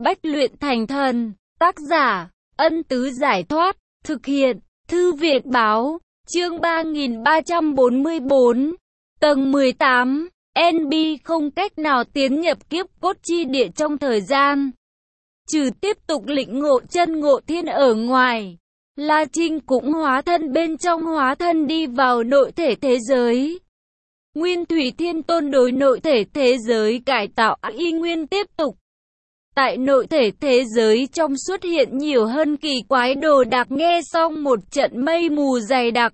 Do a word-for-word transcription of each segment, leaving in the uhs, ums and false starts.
Bách luyện thành thần. Tác giả, Ân Tứ Giải Thoát. Thực hiện, Thư Viện Báo. Chương ba nghìn ba trăm bốn mươi bốn. Tầng mười tám. en bê không cách nào tiến nhập kiếp cốt chi địa trong thời gian. Trừ tiếp tục lĩnh ngộ chân ngộ thiên ở ngoài, La Trinh cũng hóa thân bên trong hóa thân đi vào nội thể thế giới. Nguyên Thủy Thiên Tôn đối nội thể thế giới cải tạo y nguyên tiếp tục. Tại nội thể thế giới trong xuất hiện nhiều hơn kỳ quái đồ đạc, nghe xong một trận mây mù dày đặc.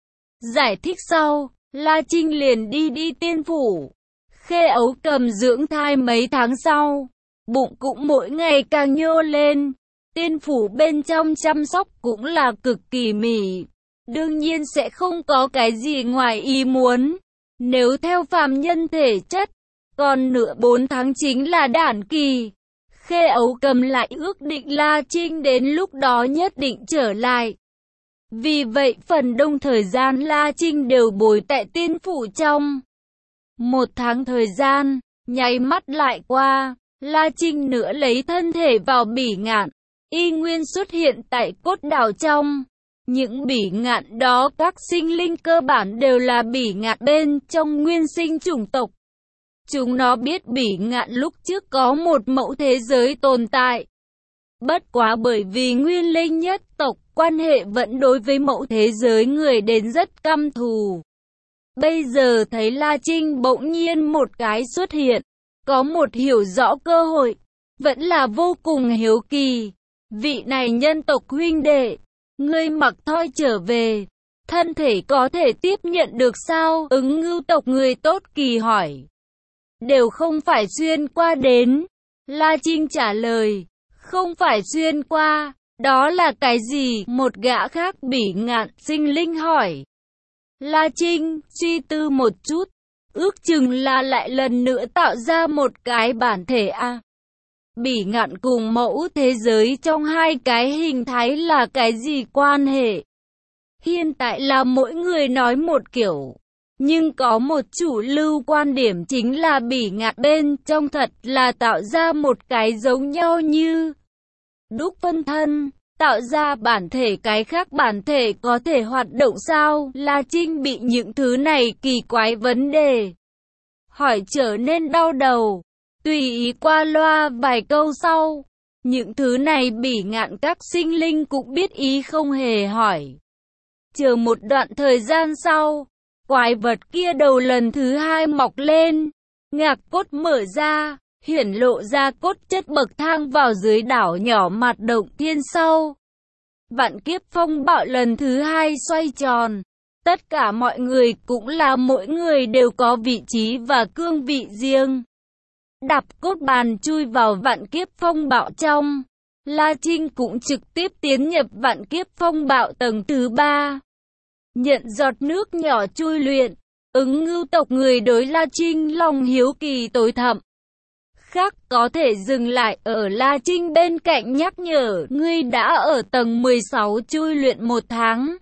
Giải thích sau, La Trinh liền đi đi tiên phủ. Khê Ấu Cầm dưỡng thai mấy tháng sau, bụng cũng mỗi ngày càng nhô lên. Tiên phủ bên trong chăm sóc cũng là cực kỳ mỉ. Đương nhiên sẽ không có cái gì ngoài ý muốn. Nếu theo phàm nhân thể chất, còn nửa bốn tháng chính là đản kỳ. Khê Ấu Cầm lại ước định La Trinh đến lúc đó nhất định trở lại. Vì vậy phần đông thời gian La Trinh đều bồi tại tiên phủ trong. Một tháng thời gian, nháy mắt lại qua, La Trinh nữa lấy thân thể vào bỉ ngạn, y nguyên xuất hiện tại cốt đảo trong. Những bỉ ngạn đó các sinh linh cơ bản đều là bỉ ngạn bên trong nguyên sinh chủng tộc. Chúng nó biết bỉ ngạn lúc trước có một mẫu thế giới tồn tại. Bất quá bởi vì nguyên linh nhất tộc quan hệ vẫn đối với mẫu thế giới người đến rất căm thù. Bây giờ thấy La Trinh bỗng nhiên một cái xuất hiện, có một hiểu rõ cơ hội, vẫn là vô cùng hiếu kỳ. Vị này nhân tộc huynh đệ, ngươi mặc thoi trở về, thân thể có thể tiếp nhận được sao? Ứng ngưu tộc người tốt kỳ hỏi. Đều không phải xuyên qua đến. La Trinh trả lời, không phải xuyên qua, đó là cái gì? Một gã khác bỉ ngạn sinh linh hỏi. La Trinh suy tư một chút, ước chừng là lại lần nữa tạo ra một cái bản thể a. À, bỉ ngạn cùng mẫu thế giới trong hai cái hình thái là cái gì quan hệ? Hiện tại là mỗi người nói một kiểu, nhưng có một chủ lưu quan điểm chính là bỉ ngạn bên trong thật là tạo ra một cái giống nhau như đúc phân thân. Tạo ra bản thể, cái khác bản thể có thể hoạt động sao? La Trinh bị những thứ này kỳ quái vấn đề hỏi trở nên đau đầu, tùy ý qua loa vài câu sau. Những thứ này bỉ ngạn các sinh linh cũng biết ý không hề hỏi. Chờ một đoạn thời gian sau, quái vật kia đầu lần thứ hai mọc lên, ngạc cốt mở ra, hiển lộ ra cốt chất bậc thang vào dưới đảo nhỏ Mạt Động Thiên sau. Vạn kiếp phong bạo lần thứ hai xoay tròn. Tất cả mọi người cũng là mỗi người đều có vị trí và cương vị riêng. Đạp cốt bàn chui vào vạn kiếp phong bạo trong. La Trinh cũng trực tiếp tiến nhập vạn kiếp phong bạo tầng thứ ba. Nhận giọt nước nhỏ chui luyện. Ứng ngưu tộc người đối La Trinh lòng hiếu kỳ tối thẳm. Khác có thể dừng lại ở La Trinh bên cạnh nhắc nhở, ngươi đã ở tầng mười sáu chui luyện một tháng.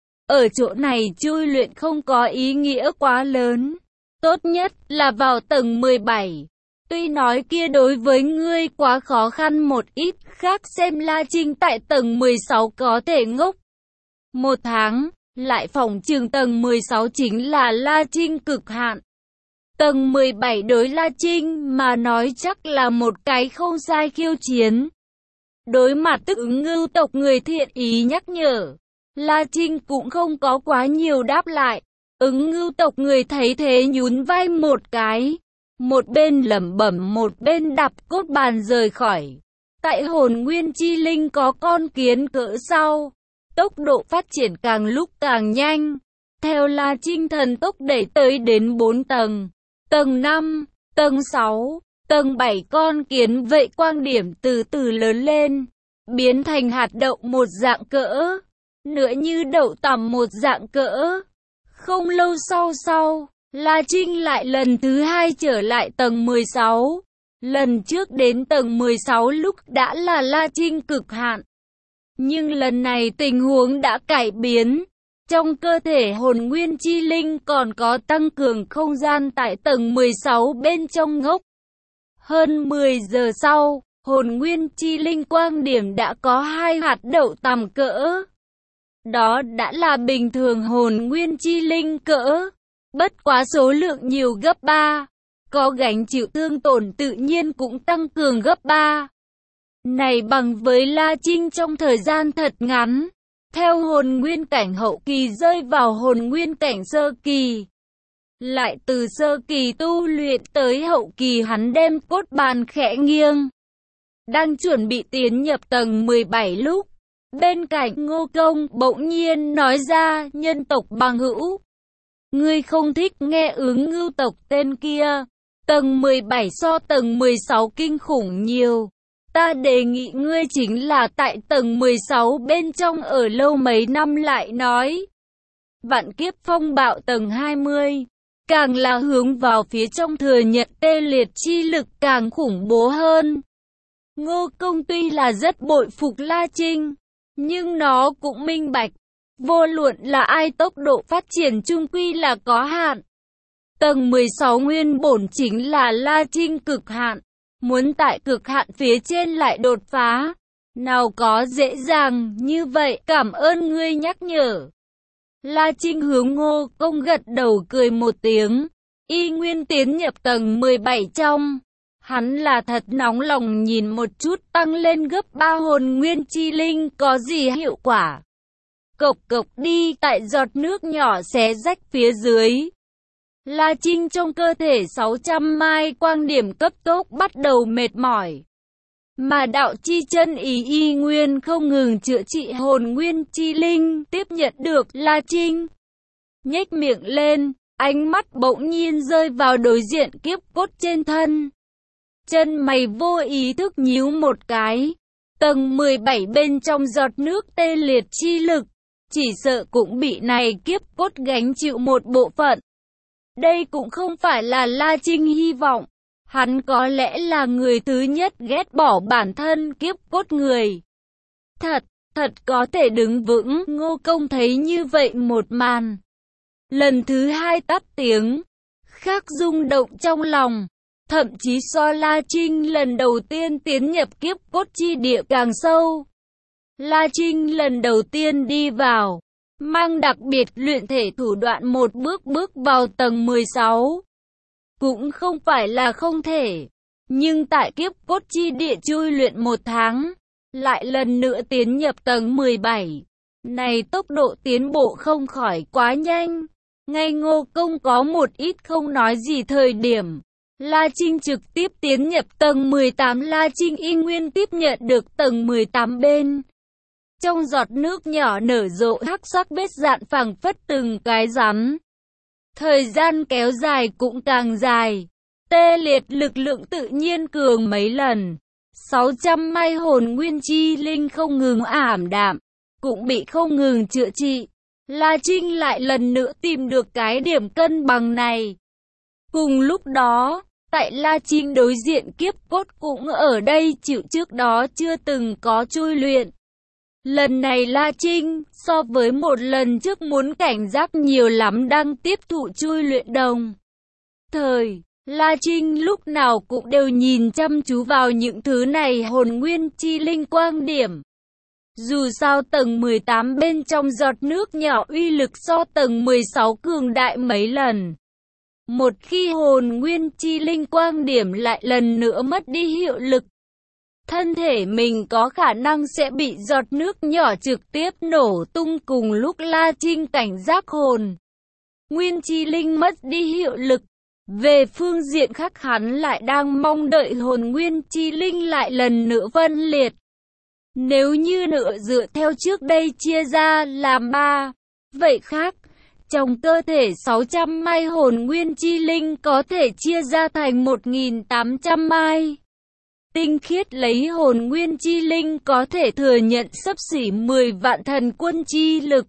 Ở chỗ này chui luyện không có ý nghĩa quá lớn. Tốt nhất là vào tầng mười bảy. Tuy nói kia đối với ngươi quá khó khăn một ít, khác xem La Trinh tại tầng mười sáu có thể ngốc một tháng, lại phòng trường tầng mười sáu chính là La Trinh cực hạn. Tầng mười bảy đối La Trinh mà nói chắc là một cái không sai khiêu chiến. Đối mặt tức ứng ngưu tộc người thiện ý nhắc nhở, La Trinh cũng không có quá nhiều đáp lại. Ứng ngưu tộc người thấy thế nhún vai một cái, một bên lẩm bẩm một bên đạp cốt bàn rời khỏi. Tại hồn nguyên chi linh có con kiến cỡ sau, tốc độ phát triển càng lúc càng nhanh. Theo La Trinh thần tốc đẩy tới đến bốn tầng. Tầng năm, tầng sáu, tầng bảy con kiến vậy quang điểm từ từ lớn lên, biến thành hạt đậu một dạng cỡ, nữa như đậu tằm một dạng cỡ. Không lâu sau sau, La Trinh lại lần thứ hai trở lại tầng mười sáu. Lần trước đến tầng mười sáu lúc đã là La Trinh cực hạn. Nhưng lần này tình huống đã cải biến. Trong cơ thể hồn nguyên chi linh còn có tăng cường không gian tại tầng mười sáu bên trong ngốc. Hơn mười giờ sau, hồn nguyên chi linh quang điểm đã có hai hạt đậu tầm cỡ. Đó đã là bình thường hồn nguyên chi linh cỡ. Bất quá số lượng nhiều gấp ba. Có gánh chịu thương tổn tự nhiên cũng tăng cường gấp ba. Này bằng với La Trinh trong thời gian thật ngắn. Theo hồn nguyên cảnh hậu kỳ rơi vào hồn nguyên cảnh sơ kỳ. Lại từ sơ kỳ tu luyện tới hậu kỳ hắn đem cốt bàn khẽ nghiêng. Đang chuẩn bị tiến nhập tầng mười bảy lúc. Bên cạnh Ngô Công bỗng nhiên nói ra, nhân tộc bằng hữu. Ngươi không thích nghe ứng ngưu tộc tên kia. Tầng mười bảy so tầng mười sáu kinh khủng nhiều. Ta đề nghị ngươi chính là tại tầng mười sáu bên trong ở lâu mấy năm lại nói. Vạn kiếp phong bạo tầng hai mươi. Càng là hướng vào phía trong thừa nhận tê liệt chi lực càng khủng bố hơn. Ngô Công tuy là rất bội phục La Trinh. Nhưng nó cũng minh bạch. Vô luận là ai tốc độ phát triển chung quy là có hạn. Tầng mười sáu nguyên bổn chính là La Trinh cực hạn. Muốn tại cực hạn phía trên lại đột phá. Nào có dễ dàng như vậy, cảm ơn ngươi nhắc nhở. La Trinh hướng Ngô Công gật đầu cười một tiếng. Y nguyên tiến nhập tầng mười bảy trong. Hắn là thật nóng lòng nhìn một chút tăng lên gấp ba hồn nguyên chi linh có gì hiệu quả. Cộc cộc đi tại giọt nước nhỏ xé rách phía dưới. La Trinh trong cơ thể sáu trăm mai quang điểm cấp tốc bắt đầu mệt mỏi. Mà đạo chi chân ý y nguyên không ngừng chữa trị hồn nguyên chi linh tiếp nhận được La Trinh. Nhếch miệng lên, ánh mắt bỗng nhiên rơi vào đối diện kiếp cốt trên thân. Chân mày vô ý thức nhíu một cái. Tầng mười bảy bên trong giọt nước tê liệt chi lực. Chỉ sợ cũng bị này kiếp cốt gánh chịu một bộ phận. Đây cũng không phải là La Trinh hy vọng. Hắn có lẽ là người thứ nhất ghét bỏ bản thân kiếp cốt người. Thật, thật có thể đứng vững. Ngô Công thấy như vậy một màn. Lần thứ hai tắt tiếng. Khác rung động trong lòng. Thậm chí so La Trinh lần đầu tiên tiến nhập kiếp cốt chi địa càng sâu. La Trinh lần đầu tiên đi vào. Mang đặc biệt luyện thể thủ đoạn một bước bước vào tầng mười sáu. Cũng không phải là không thể. Nhưng tại kiếp cốt chi địa chui luyện một tháng. Lại lần nữa tiến nhập tầng mười bảy. Này tốc độ tiến bộ không khỏi quá nhanh. Ngay Ngô Công có một ít không nói gì thời điểm. La Trinh trực tiếp tiến nhập tầng mười tám. La Trinh y nguyên tiếp nhận được tầng mười tám bên. Trong giọt nước nhỏ nở rộ hắc sắc vết dạn phảng phất từng cái rắn. Thời gian kéo dài cũng càng dài. Tê liệt lực lượng tự nhiên cường mấy lần. sáu trăm mai hồn nguyên chi linh không ngừng ảm đạm. Cũng bị không ngừng chữa trị. La Trinh lại lần nữa tìm được cái điểm cân bằng này. Cùng lúc đó, tại La Trinh đối diện kiếp cốt cũng ở đây chịu trước đó chưa từng có chui luyện. Lần này La Trinh, so với một lần trước muốn cảnh giác nhiều lắm đang tiếp thụ chui luyện đồng. Thời, La Trinh lúc nào cũng đều nhìn chăm chú vào những thứ này hồn nguyên chi linh quang điểm. Dù sao tầng mười tám bên trong giọt nước nhỏ uy lực so tầng mười sáu cường đại mấy lần. Một khi hồn nguyên chi linh quang điểm lại lần nữa mất đi hiệu lực. Thân thể mình có khả năng sẽ bị giọt nước nhỏ trực tiếp nổ tung cùng lúc La Trinh cảnh giác hồn. Nguyên chi linh mất đi hiệu lực. Về phương diện khác hắn lại đang mong đợi hồn nguyên chi linh lại lần nữa phân liệt. Nếu như nữa dựa theo trước đây chia ra làm ba, vậy khác, trong cơ thể sáu trăm mai hồn nguyên chi linh có thể chia ra thành một nghìn tám trăm mai. Tinh khiết lấy hồn nguyên chi linh có thể thừa nhận xấp xỉ mười vạn thần quân chi lực.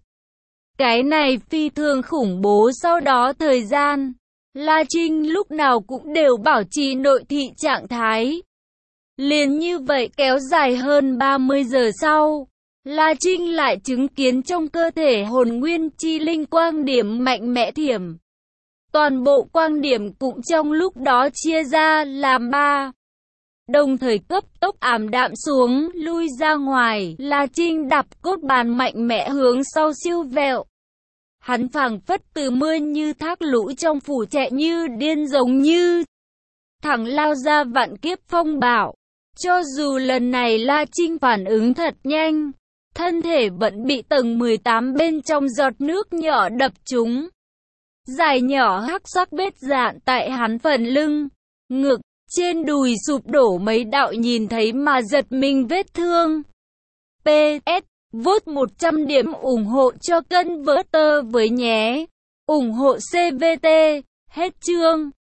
Cái này phi thường khủng bố. Sau đó thời gian, La Trinh lúc nào cũng đều bảo trì nội thị trạng thái. Liền như vậy kéo dài hơn ba mươi giờ sau, La Trinh lại chứng kiến trong cơ thể hồn nguyên chi linh quang điểm mạnh mẽ thiểm. Toàn bộ quang điểm cũng trong lúc đó chia ra làm ba. đồng thời cấp tốc ảm đạm xuống, lui ra ngoài. La Trinh đạp cốt bàn mạnh mẽ hướng sau siêu vẹo. Hắn phảng phất từ mưa như thác lũ trong phủ chạy như điên giống như thẳng lao ra vạn kiếp phong bạo. Cho dù lần này La Trinh phản ứng thật nhanh, thân thể vẫn bị tầng mười tám bên trong giọt nước nhỏ đập trúng. Dài nhỏ hắc sắc vết dạn tại hắn phần lưng, ngực, trên đùi sụp đổ mấy đạo nhìn thấy mà giật mình vết thương. pê ét Vote một trăm điểm ủng hộ cho Converter với nhé. Ủng hộ xê vê tê. Hết chương.